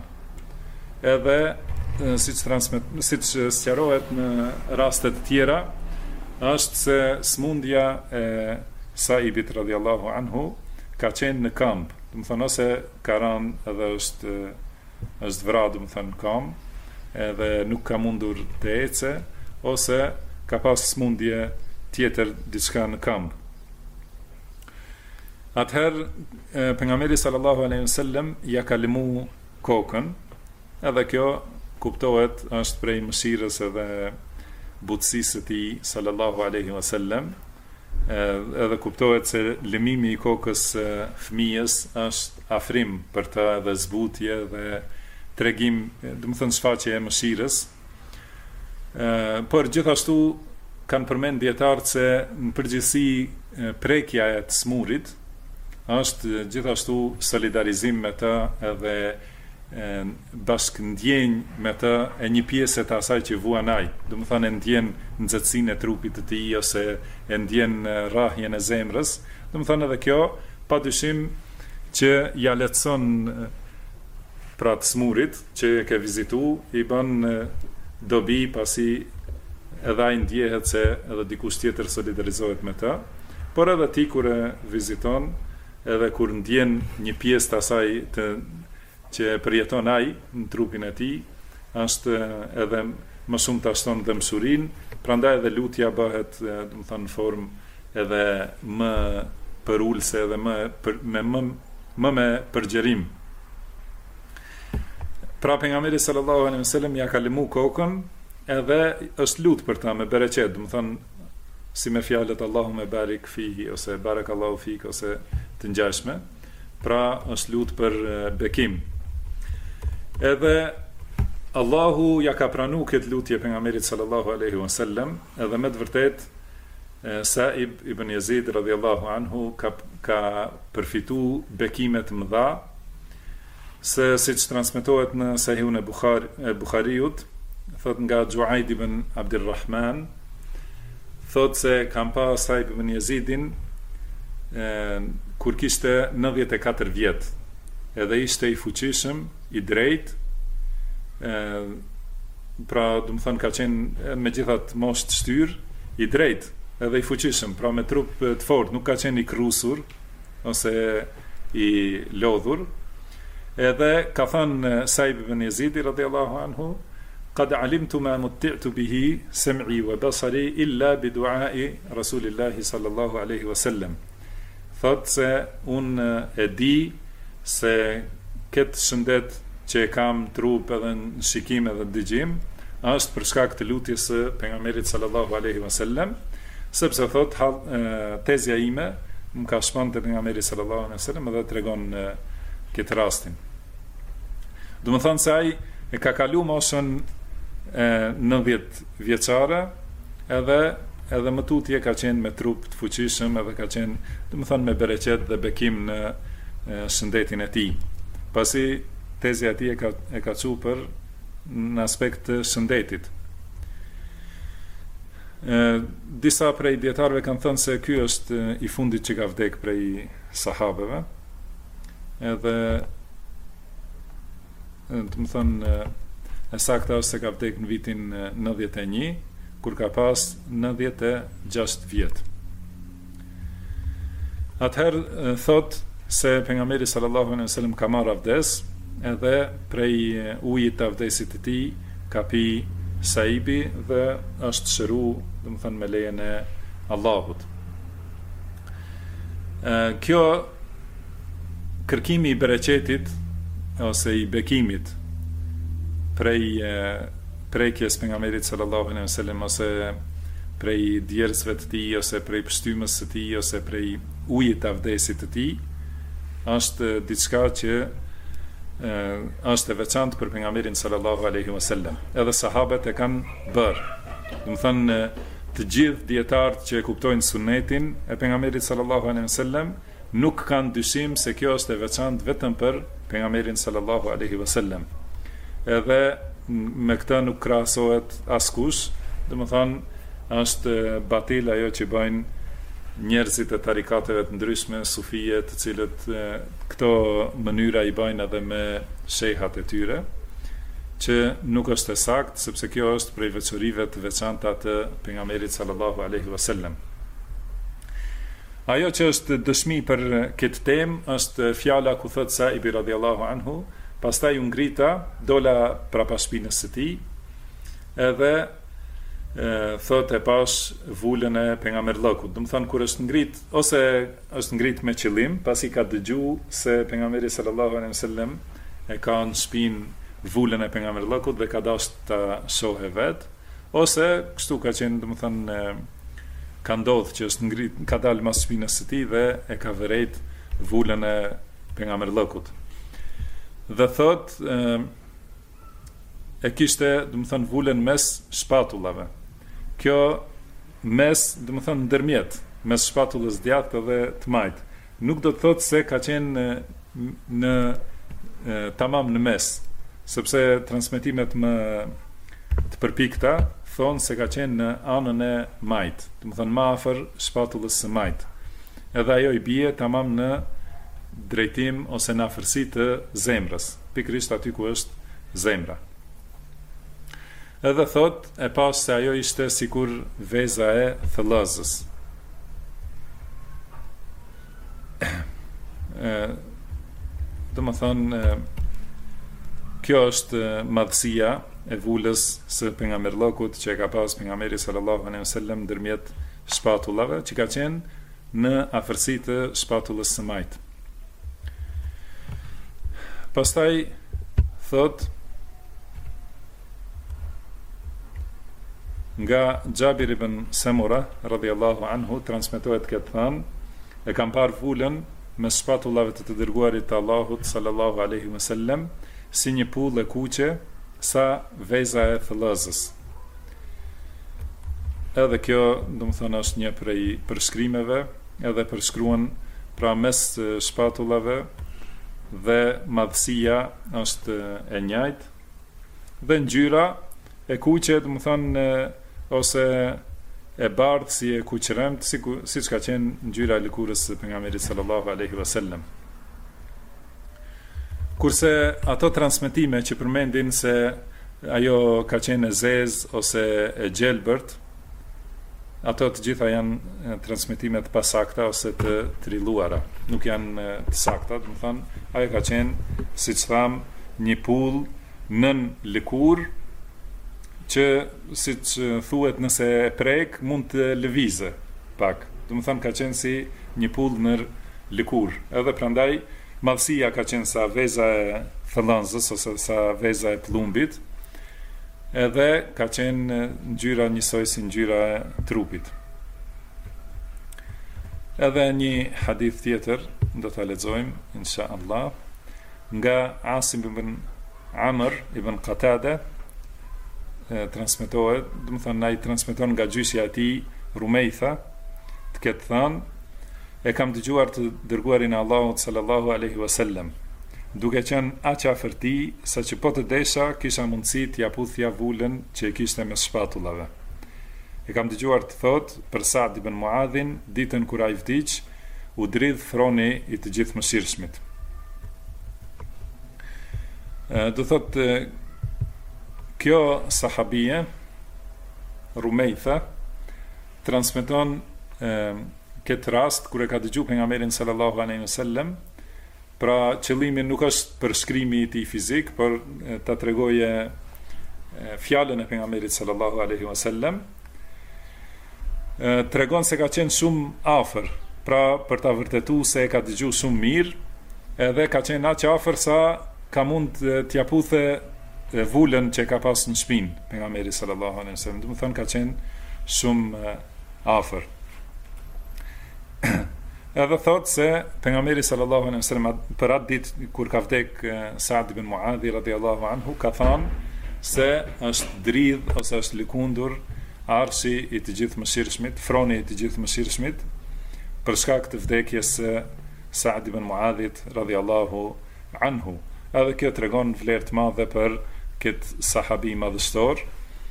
Edhe siç sqarohet në raste të tjera, është se smundja e Saibit radhiyallahu anhu ka qenë në kamp, do të thënë ose karan edhe është vrarë, do të thënë kamp, edhe nuk ka mundur të ecë, ose ka pas smundje tjetër diçka në kamp. Atëherë pejgamberi sallallahu alaihi wasallam ja ka limu kokën, edhe kjo kuptohet është prej mëshirës edhe butësisë së tij sallallahu alaihi wasallam, edhe kuptohet se lëmimi i kokës fëmijës është afrim për të, edhe zbutje dhe tregim, do të thënë shfaqje e mëshirës. Por gjithashtu kanë përmend dietarët se në përgjithësi prekja e të smurit është gjithashtu solidarizim me të, edhe bashkëndjenjë me të e një pjesë të asaj që vuan ai. Do të thënë, ndjen nxehtësinë e trupit të tij ose e ndjen rrahjen e zemrës. Do të thënë, edhe kjo padyshim që ja lehtëson pra të smurit që e ke vizitu, i bën dobi, pasi edhe ai ndjehet se edhe dikush tjetër solidarizohet me të, por edhe ti kur e viziton, edhe kur ndjen një pjesë të asaj që përjeton ai në trupin e tij, është edhe më shumë të ashton dhe mësurin, prandaj edhe lutja bëhet, do të thënë, në formë edhe më përulse edhe më me përgjerim. Pra pejgamberi sallallahu alaihi wasallam ja ka limu kokën, edhe është lut për ta me bereqet, do të thënë si me fjalët Allahumma barik fihi ose barakallahu fik ose të ngjashme. Pra është lut për bekim. Edhe Allahu ja ka pranu këtë lutje pejgamberit sallallahu alaihi wasallam, edhe me të vërtet Sa'ib ibn Yazid radhiyallahu anhu ka përfitu bekimet mëdha, se siç transmetohet në Sahihun e Buhariut, thot nga Juaid ibn Abdurrahman, thot se kam pa Sa'ib ibn Yazidin kur kishte 94 vjet, edhe ishte i fuqishëm, i drejt, pra do të thënë ka qenë me gjithat moshë të shtyr, i drejt edhe i fuqishëm, pra me trup të fortë, nuk ka qenë i krusur, ose i lodhur. Edhe ka thënë Saib ibn Yazidi radhiyallahu anhu, qad alimtu ma mutti'tu bihi sam'i wa basari illa bi du'a'i Rasulillahi sallallahu alaihi wasallam. Thot se unë e di se këtë shëndet që e kam trup edhe në shikim edhe dëgjim është për shkak të lutjes së pejgamberit sallallahu alaihi wasallam, sepse thot tezja ime më ka shpën te pejgamberi sallallahu alaihi wasallam dhe tregon këtë rastin. Do të thonë se ai e ka kalu moshën 90 vjeçare, edhe më tutje ka qenë me trup të fuqishëm, edhe ka qenë, do të thonë, me bereqet dhe bekim në shëndetin e tij. Pasi tezja e tij e ka çu për në aspekt të shëndetit. Disa prej dietarëve kanë thënë se ky është i fundit që ka vdek prej sahabeve. Edhe do të thonë e sakta është se ka vdek në vitin 91, kur ka pas 96 vjet. Atëherë thot se pejgamberi sallallahu alaihi wasallam ka marrë avdes, edhe prej ujit të avdesit të tij ka pi Saibi dhe është shëru, do të thënë, me lejen e Allahut. Kjo kërkimi i bereqetit ose i bekimit prej prekjes pejgamberit sallallahu alaihi wasallam, ose prej djersve të tij, ose prej pështymës së tij, ose prej ujit të avdesit të tij, është diçka që është e veçantë për pejgamberin sallallahu alaihi wasallam. Edhe sahabët e kanë bërë. Do të thënë, të gjithë dietarët që e kuptojnë sunetin e pejgamberit sallallahu alaihi wasallam nuk kanë dyshim se kjo është e veçantë vetëm për pejgamberin sallallahu alaihi wasallam. Edhe me këtë nuk krahasohet askush, do të thënë, është batil ajo që bëjnë njerëzit e tarikateve të ndryshme, sufije, të cilët këto mënyra i bëjnë edhe me shehat e tyre, që nuk është e saktë, sepse kjo është prej veçorive të veçanta të pejgamberit sallallahu alaihi wasallam. Ajo që është dëshmi për këtë temë është fjala ku thot Saibi radhiyallahu anhu, pastaj u ngrita, dola prapa shpinës së tij, edhe thot e pash vulën e pejgamberllëkut. Do të thonë, kur është ngrit, ose është ngrit me qëllim, pasi ka dëgju se pejgamberi sallallahu alaihi wasallam e ka në shpinë vulën e pejgamberllëkut dhe ka dashur ta shohë vet, ose kështu ka qenë, do të thonë, ka ndodhur që është ngrit, ka dalë mas shpinës së tij dhe e ka vërejt vulën e pejgamberllëkut. Dhe thot e kishte, do të thonë, vulën mes shpatullave. Kjo mes, do të thonë, ndërmjet mes shpatullës djathtë dhe të majtë. Nuk do të thotë se ka qenë në tamam në mes, sepse transmetimet më të përpikta thonë se ka qenë në anën e majtë, do të thonë më afër shpatullës së majtë. Edhe ajo i bie tamam në drejtim ose në afërsi të zemrës, pikërisht aty ku është zemra. Edhe thot e pas se ajo ishte sikur veza e thëllazës. Do më thonë, kjo është madhësia e vulës së pejgamberllëkut që e ka pas pejgamberi sallallahu alaihi wasallam ndërmjet shpatullave, që ka qenë në afërsi të shpatullës së majtë. Pastaj thot nga Xhabir ibn Samura radhiyallahu anhu transmetohet këtë thënë, e kam parë vulën me shpatullave të dërguarit të Allahut sallallahu alaihi wasallam si një pullë e kuqe sa veza e thëllazës. Edhe kjo, do të thonë, është një prej përshkrimeve, edhe përshkruan pra mes shpatullave dhe madhësia është e njëjtë, dhe ngjyra e kuqe, do të thonë, ose e bardhë si e kuqëremt, siç ka qenë ngjyra e lëkurës së pejgamberit sallallahu alaihi wasallam. Kurse ato transmetime që përmendin se ajo ka qenë e zezë ose e gjelbërt, ato të gjitha janë transmetime të pasakta ose të trilluara, nuk janë të sakta, do të thonë ajo ka qenë, siç tham, një pull nën lëkurë që siç thuhet nëse e prek mund të lëvizë pak. Do të thonë ka qenë si një pull në lëkurë. Edhe prandaj madhësia ka qenë sa veza e thellënzës ose sa veza e plumbit. Edhe ka qenë ngjyra njësoj si ngjyra e trupit. Edhe një hadith tjetër do ta lexojmë inshallah nga Asim ibn Amr ibn Qatada, transmetohet, do të thonë ai transmeton nga gjyshja e tij Rumejtha, të ketë thënë: e kam dëgjuar të dërguarin e Allahut sallallahu alaihi wasallam, duke qenë aq afër tij sa që po të desha kisha mundësi t'ja puthja vulën që e kishte mes shpatullave. E kam dëgjuar të thotë për Sa'd ibn Muadhin ditën kur ai vdiq, u dridh throni i të gjithë mëshirshmit. Do thotë kjo sahabie Rumejtha transmeton këtë rast kur e ka dëgjuar pejgamberin sallallahu alaihi wasallam. Pra qëllimi nuk është përshkrimi i tij fizik, por ta tregoje fjalën e pejgamberit sallallahu alaihi wasallam. Tregon se ka qenë shumë afër, pra për ta vërtetuar se e ka dëgjuar shumë mirë, edhe ka qenë aq afër sa ka mund t'ja puthe vulën që ka pas në shpinë pejgamberi sallallahu alaihi wasallam. Do të thonë ka qenë shumë afër. Edhe thot se pejgamberi sallallahu alaihi wasallam për atë ditë kur ka vdek Sa'd ibn Muadhi radhiyallahu anhu ka thënë se është dridh ose është lëkundur arshi i të gjithë mëshirshmit, froni i të gjithë mëshirshmit, për shkak të vdekjes së Sa'd ibn Muadhit radhiyallahu anhu. Edhe kjo tregon vlerë të madhe për këtë sahabi madhështor,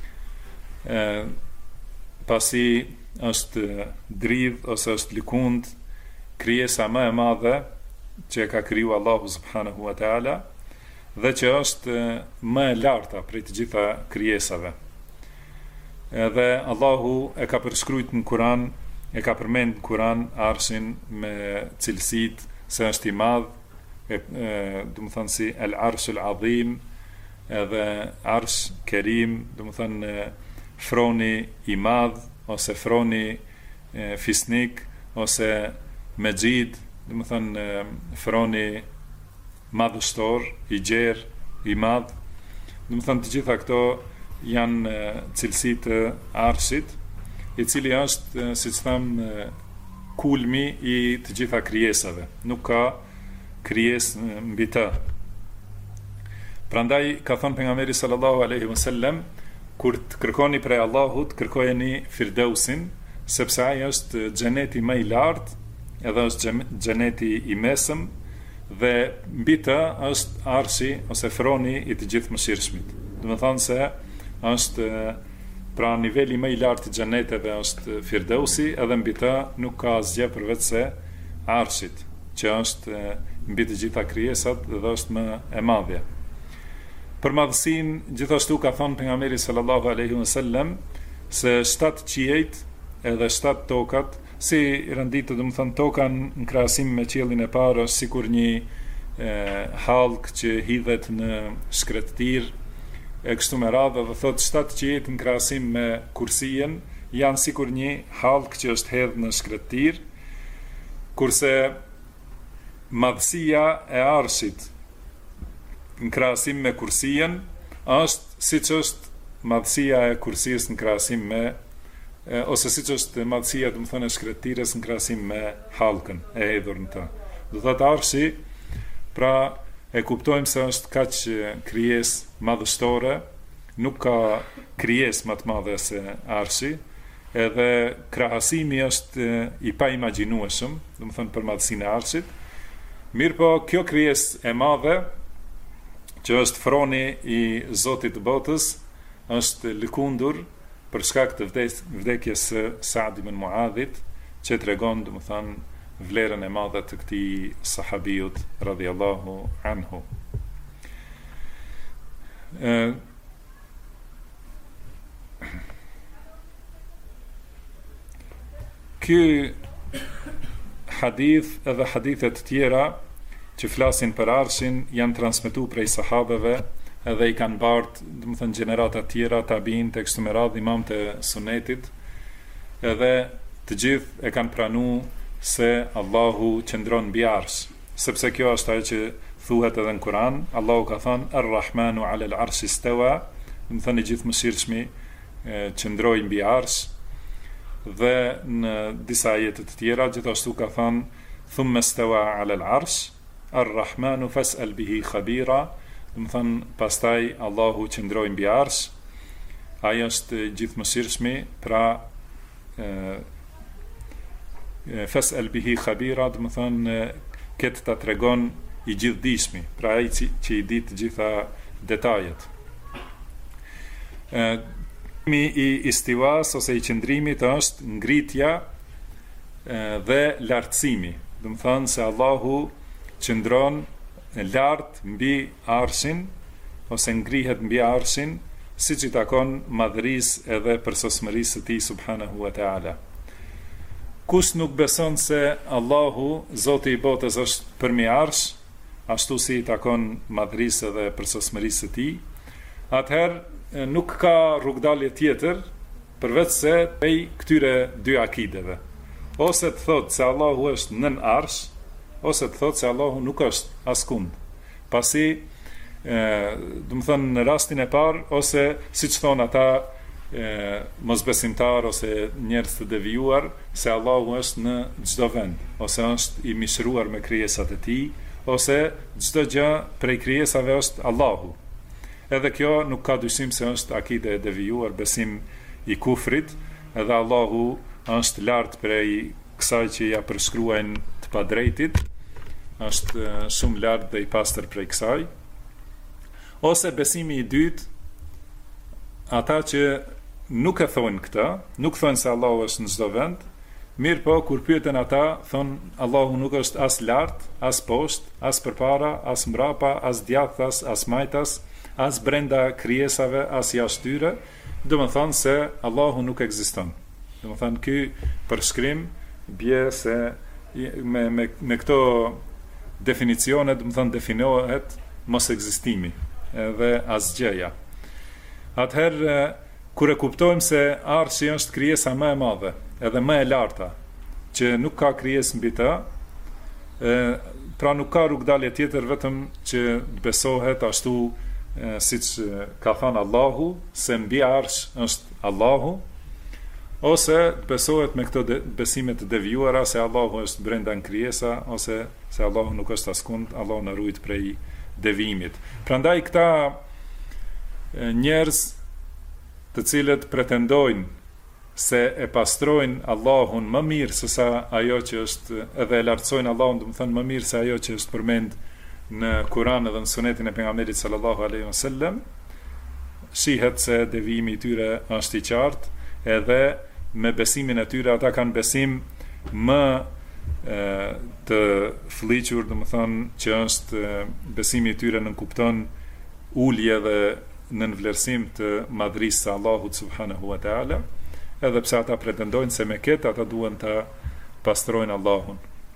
pasi është dridh ose është lëkund krijesa më e madhe që ka kriju Allahu subhanahu wa taala dhe që është më e larta prej të gjitha krijesave. Edhe Allahu e ka përshkruajtur në Kur'an, e ka përmend në Kur'an arshin me cilësitë se është i madh, do të thonë si el-arshul azim, edhe arsh kerim, do të thonë froni i madh ose froni fisnik ose Mejid, do të thonë froni madhështor, i gjerë, i madh. Do të thonë të gjitha këto janë cilësitë të arshit, i cili është, siç tham, kulmi i të gjitha krijesave. Nuk ka krijesë mbi të. Prandaj ka thënë pejgamberi sallallahu alaihi wasallam, kur të kërkoni prej Allahut, kërkojeni Firdausin, sepse ai është xheneti më i lartë, edhe është xheneti i mesëm, dhe mbi të është arshi ose froni i të gjithë mëshirshmit. Do të thonë se është pra niveli më i lartë i xheneteve është Firdausi, edhe mbi të nuk ka asgjë përveç se arshit, që është mbi të gjitha krijesat dhe është më e madhja. Për madhësinë gjithashtu ka thënë pejgamberi sallallahu alaihi wasallam se 7 qiejt edhe 7 tokat, si rënditë, do të thonë toka në krahasim me qiellin e parë është sikur një hallk që hidhet në shkretëtir e kështu me radhë, dhe thotë 7 qiejt në krahasim me kursien janë sikur një hallk që është hedhur në shkretëtir, kurse madhësia e arshit në krahasim me kursien është siç është madhësia e kursisë në krahasim me ose siç është madhësia, do të thonë, e shkretëtirës në krahasim me hallkën e hedhur në të. Do thotë arshi, pra e kuptojmë se është kaq krijesë madhështore, nuk ka krijesë më të madhe se arshi, edhe krahasimi është i paimagjinueshëm, do të thonë, për madhësinë e arshit. Mirëpo kjo krijesë e madhe, që është froni i Zotit të botës, është lëkundur për shkak të vdekjes së Sa'd ibn Muadhit, që tregon, do të thonë, vlerën e madhe të këtij sahabiut radhiyallahu anhu. ky hadith edhe hadithet tjera që flasin për arshin janë transmetuar prej sahabeve edhe i kanë bart, do të thënë gjenerata tjera, tabiin tek kështu me radhë, imam të sunetit, edhe të gjithë e kanë pranuar se Allahu qëndron mbi arsh, sepse kjo është ajo që thuhet edhe në Kur'an. Allahu ka thënë Ar-Rahmanu 'ala al-'arshi istawa, do të thënë i gjithë mëshirshmi qëndroi mbi arsh, dhe në disa ajete të tjera gjithashtu ka thënë thumma istawa 'ala al-'arsh Ar-Rahmanu fas'al bihi khabira, do të thënë pastaj Allahu qëndroi mbi arsh, ai është gjithë mëshirshmi, pra fas'al bihi khabira, do të thënë këtë ta tregon i gjithdijshmi, pra ai që i di të gjitha detajet. I istiwas ose i qëndrimit është ngritja dhe lartësimi, do të thënë se Allahu qëndron lart mbi arshin ose ngrihet mbi arshin, siç i takon madhërisë edhe përsosmërisë së tij subhanahu wa taala. Kush nuk beson se Allahu, Zoti i botës, është përmi arsh, ashtu si i takon madhërisë dhe përsosmërisë së tij, atëherë nuk ka rrugdalje tjetër përveç se prej këtyre dy akideve. Ose të thotë se Allahu është nën arsh, ose të thotë se Allahu nuk është askund. Pasi, do të thënë në rastin e parë, ose siç thon ata mosbesimtar ose njerëz të devijuar, se Allahu është në çdo vend, ose është i mishruar me krijesat e tij, ose çdo gjë prej krijesave është Allahu. Edhe kjo nuk ka dyshim se është akide e devijuar, besim i kufrit, edhe Allahu është lart prej kësaj që ja përshkruajnë të padrejtit, është shumë lart dhe i pastër prej kësaj. Ose besimi i dytë, ata që nuk e thonë këta, nuk thonë se Allahu është në çdo vend, mirë po kur pyeten ata, thonë Allahu nuk është as lart, as poshtë, as përpara, as mbrapa, as djathtas, as majtas, as brenda krijesave, as jashtë tyre, do të thonë se Allahu nuk ekziston. Do të thonë ky përshkrim bie se me këto definicione, do të thonë definohet mos ekzistimi edhe asgjëja. Atëherë kur e kuptojmë se arshi është krijesa më e madhe edhe më e larta, që nuk ka krijesë mbi të, pra nuk ka rrugdalje tjetër vetëm që të besohet ashtu siç ka thënë Allahu, se mbi arsh është Allahu, ose të besohet me këto besime të devijuara se Allahu është brenda në krijesa, ose se Allahu nuk është askund, Allahu na ruajt prej devijimit. Prandaj këta njerëz të cilët pretendojnë se e pastrojnë Allahun më mirë se sa ajo që është, edhe e lartësojnë Allahun, do të thënë më mirë se ajo që është përmend në Kur'an edhe në sunetin e pejgamberit sallallahu alaihi wasallam, shihet se devijimi i tyre është i qartë, edhe me besimin e tyre ata kanë besim më të fliqur, do të thënë që është besimi i tyre nënkupton ulje dhe në vlerësim të madhërisë së Allahut subhanahu wa taala, edhe pse ata pretendojnë se me këtë ata duhen të pastrojnë Allahun.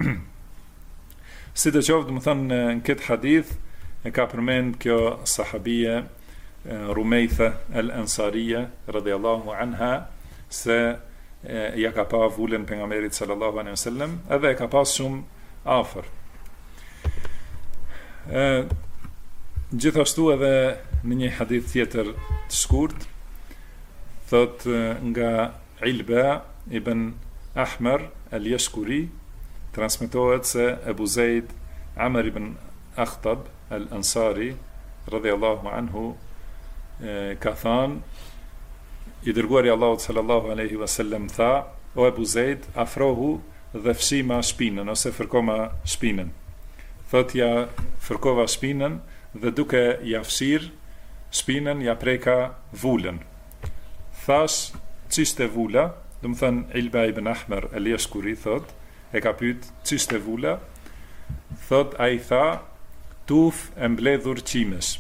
Si të qoftë, do të thënë në këtë hadith e ka përmend kjo sahabie Rumejtha al-Ansariya radhiyallahu anha se ja ka pa vullën pejgamberit sallallahu alaihi wasallam, edhe e ka pas shumë afër. Gjithashtu edhe në një hadith tjetër të shkurt, thot nga Ilba ibn Ahmer al-Yashkuri, transmetohet se Ebu Zeid Amr ibn Akhtab al-Ansari radhiyallahu anhu ka thënë, i dërguari Allahut sallallahu alaihi wasallam tha: o Ebu Zeid, afrohu dhe fshima shpinën ose fërkoma shpinën. Thot ja fërkova shpinën dhe duke ja fshir shpinën ja preka vulën. Thash, ç'ishte vula? Do të thënë Ilba ibn Ahmer al-Yashkuri thot, e ka pyet ç'ishte vula? Thot ai tha, tuf e mbledhur qimesh.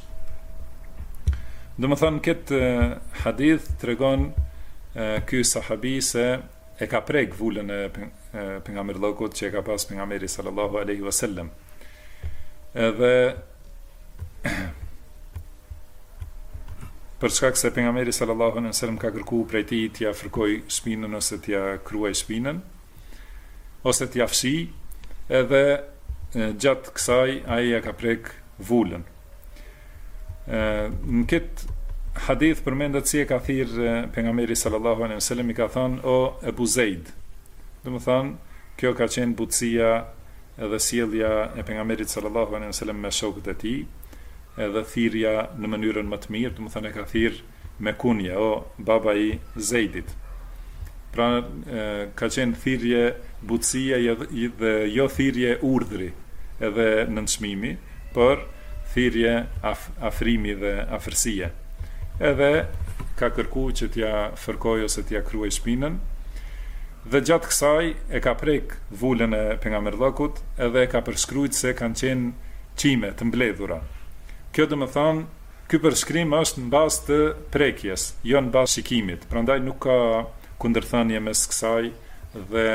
Do të thënë këtë hadith tregon ky sahabi se e ka prek vullën e pejgamberllokut që e ka pas pejgamberi sallallahu alaihi wasallam. Edhe për shkak se pejgamberi sallallahu alaihi wasallam ka kërkuar prej tij t'ia fërkoj shpinën ose t'ia kruaj shpinën ose t'ia fshi, edhe gjatë kësaj ai ja ka prek vullën. Në këtë hadith përmendet si e ka thirrë pejgamberi sallallahu alaihi wasallam, i ka thënë o Ebu Zeid. Domethënë, kjo ka qenë butësia edhe sjellja e pejgamberit sallallahu alaihi wasallam me shokët e tij, edhe thirrja në mënyrën më të mirë, domethënë e ka thirrë me kunje, o baba i Zeidit. Pra ka qenë thirrje butësia dhe jo thirrje urdhri edhe nënçmimi, por thirrje afrimi dhe afërsie. Edhe ka kërkuar që t'ja fërkoj ose t'ja kruaj shpinën, dhe gjatë kësaj e ka prek vullën e pejgamberllokut, edhe e ka përshkruajtur se kanë qenë çime të mbledhura. Kjo do të thonë, ky përshkrim është në bazë të prekjes, jo në bazë shikimit. Prandaj nuk ka kundërthënie mes kësaj dhe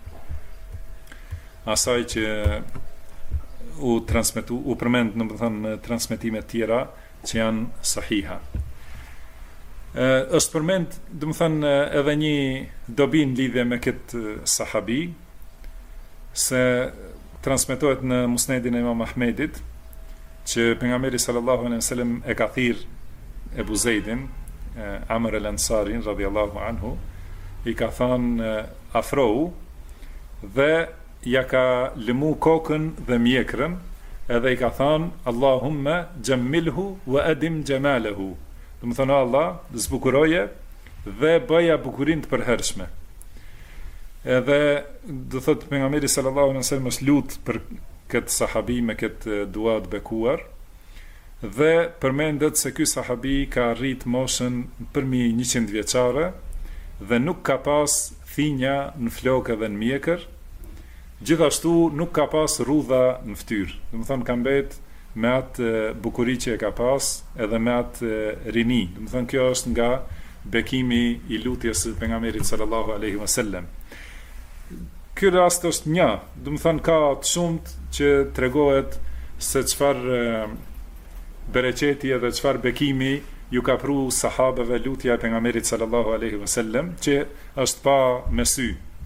asaj që u përmend në transmetime të tjera që janë sahiha. Është përmend, domethënë, edhe një dobi në lidhje me këtë sahabi, se transmetohet në Musnedin e Imam Ahmedit që pejgamberi sallallahu alaihi wasallam e ka thirrë Ebu Zeidin, Amr al-Ansarin radhiyallahu anhu, i ka thënë afrohu dhe ja ka lëmu kokën dhe mjekrën, edhe i ka thënë Allahumma jammilhu wa adim jamalahu. Do të thonë, Allah, zbukuroje dhe bëja bukurinë të përhershme. Edhe do thotë pejgamberi sallallahu alaihi wasallam është lut për këtë sahabi me këtë dua të bekuar, dhe përmendet se ky sahabi ka arrit moshën përmi 100 vjeçare dhe nuk ka pas thinja në flokë dhe në mjekër, gjithashtu nuk ka pas rrudha në fytyrë. Do të thonë, ka mbet me atë bukuri që e ka pas edhe me atë rini. Do të thonë, kjo është nga bekimi i lutjes së pejgamberit sallallahu alaihi wasallam. Ky rast është një, do të thonë, ka të shumt që tregohet se çfarë bereqeti edhe çfarë bekimi ju ka pru sahabeve lutja e pejgamberit sallallahu alaihi wasallam, që është pa me sy.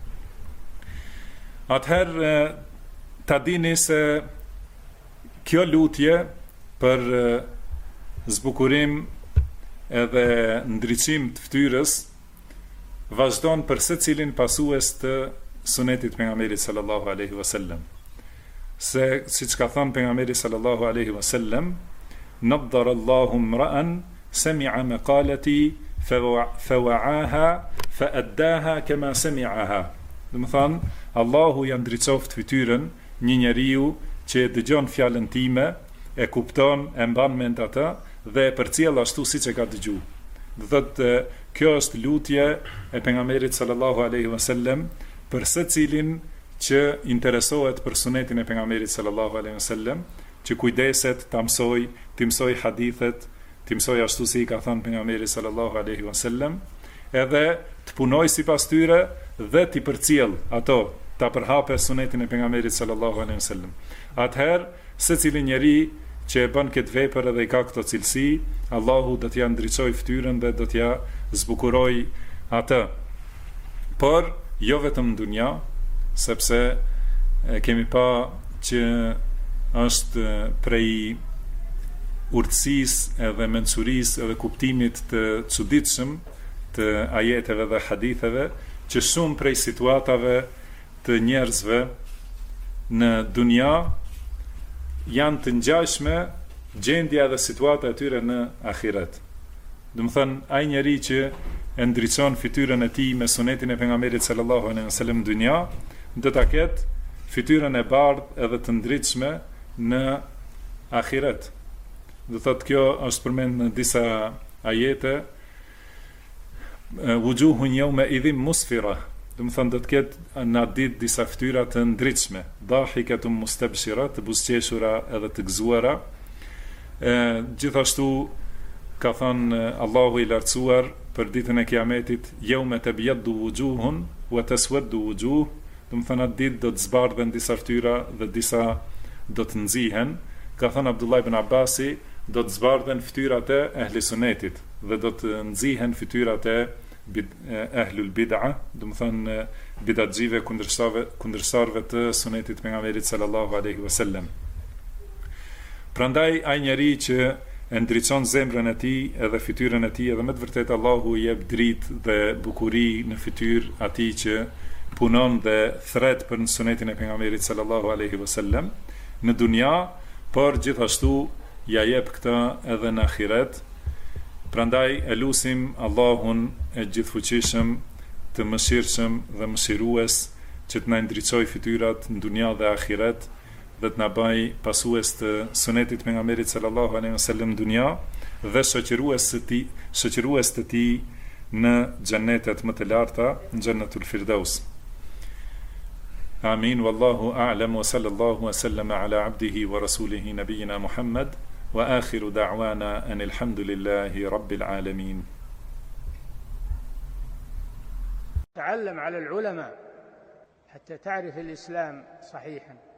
Atëherë ta dini se kjo lutje për zbukurim edhe ndriçim të fytyrës vazhdon për secilin pasues të sunetit pejgamberit sallallahu alaihi wasallam. Se siç ka thënë pejgamberi sallallahu alaihi wasallam, naddara Allahu imra'an sami'a maqalati fawa'aha fa'addaha kama sami'aha. Do të thonë, Allahu ja ndriçoft fytyrën një njeriu që dëgjon fjalën time, e kupton, e mban mend atë dhe e përcjell ashtu siç e ka dëgjuar. Do thotë, kjo është lutje e pejgamberit sallallahu alaihi wasallam për secilin që interesohet për sunetin e pejgamberit sallallahu alaihi wasallam, që kujdeset ta mësoj, të mësoj hadithet, të mësoj ashtu si i ka thënë pejgamberi sallallahu alaihi wasallam, edhe të punoj sipas tyre dhe të përcjell ato, ta përhape sunetin e pejgamberit sallallahu alaihi wasallam. Atëherë, secili njeri që e bën këtë vepër edhe i ka këto cilësi, Allahu do t'ja ndriçoj fytyrën dhe do t'ja zbukuroj atë. Por jo vetëm në dunja, sepse kemi pa që është prej urtësisë edhe mençurisë edhe kuptimit të çuditshëm të ajeteve dhe haditheve, që shumë prej situatave të njerëzve në dunja janë të ngjashme gjendja dhe situata e tyre në ahiret. Do të thënë, ai njeri që e ndriçon fytyrën e tij me sunetin e pejgamberit sallallahu alaihi wasallam në dunja, do ta ketë fytyrën e bardhë edhe të ndritshme në ahiret. Do thotë, kjo është përmend në disa ajete, wujuhun yawma idhin musfira. Do të thonë, do të ketë në atë ditë disa fytyra të ndritshme, dahikatun mustabshira, të buzëqeshura edhe të gëzuara. Gjithashtu ka thënë Allahu i lartësuar për ditën e Kiametit, yawma tabyaddu wujuhun wa taswaddu wujuh, do të thënë atë ditë do të zbardhen disa fytyra dhe disa do të nxihen. Ka thënë Abdullah ibn Abbasi, do të zbardhen fytyrat e ehli sunetit dhe do të nxihen fytyrat e ehlul bid'a, do të thënë bidatxive, kundërstarëve të sunetit pejgamberit sallallahu alaihi wasallam. Prandaj ai njeriu që e ndriçon zemrën e tij edhe fytyrën e tij, edhe me të vërtetë Allahu i jep dritë dhe bukuri në fytyrë atij që punon dhe thret për sunetin e pejgamberit sallallahu alaihi wasallam në dunja, por gjithashtu ja jep këtë edhe në ahiret. Prandaj e lutim Allahun e gjithfuqishëm, të mëshirshëm dhe mëshirues, që të na ndriçojë fytyrat në dunja dhe ahiret, dhe të na bëj pasues të sunetit pejgamberit sallallahu alaihi wasallam në dunja dhe shoqërues të tij në xhennetet më të larta, në xhennetul firdaus. Amin, wallahu a'lam, wa sallallahu wa sallama ala abdihi wa rasulihi nabiyina Muhammad, wa akhiru da'wana anil hamdulillahi rabbil alamin. تعلم على العلماء حتى تعرف الإسلام صحيحا.